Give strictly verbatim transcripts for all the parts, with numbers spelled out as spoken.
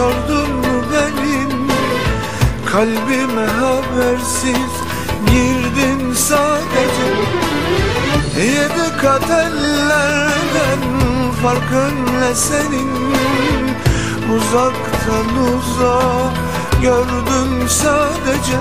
sordun mu benim kalbime habersiz girdin sadece. Yedi kat ellerden farkın ne senin, uzaktan uzağa gördüm sadece.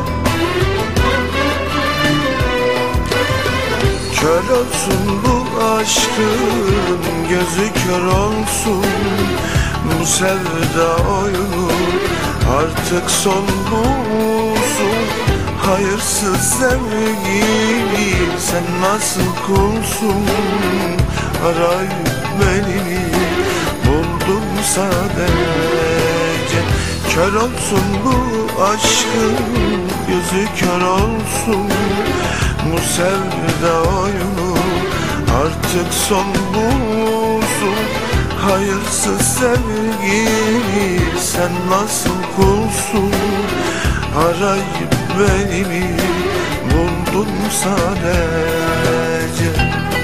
Kör olsun bu aşkın, gözü kör olsun bu sevda oyunu, artık son bulsun. Hayırsız sevgili, sen nasıl kulsun? Arayıp beni buldum sadece. Kör olsun bu aşkın, gözü kör olsun bu sevda oyunu, artık son bulsun. Hayırsız sevgili, sen nasıl kulsun? Arayıp beni buldum sadece.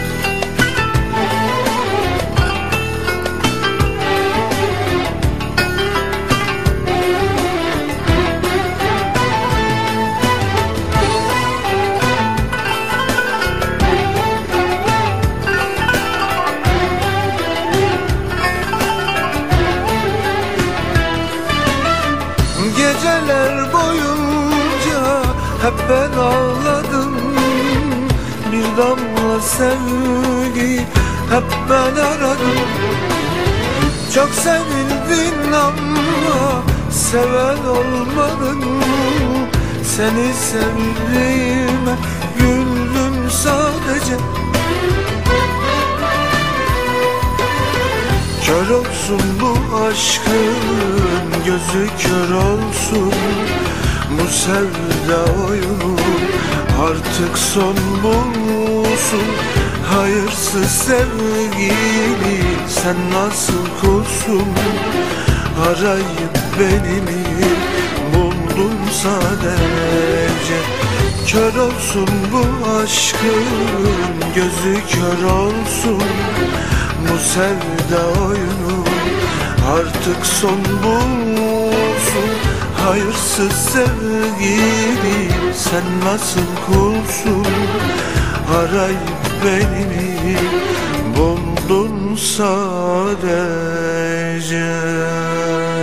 Geceler boyunca hep ben ağladım, bir damla sevgi hep ben aradım. Çok sevildin ama seven olmadın, seni sevdiğime güldüm sadece. Kör olsun bu aşkın, gözü kör olsun bu sevda oyunu, artık son bulsun. Hayırsız sevgili, sen nasıl kulsun? Arayıp beni mi buldun sadece. Kör olsun bu aşkın, gözü kör olsun bu sevda oyunu, artık son bulsun. Hayırsız sevgili, sen nasıl kulsun? Arayıp beni mi buldun sadece.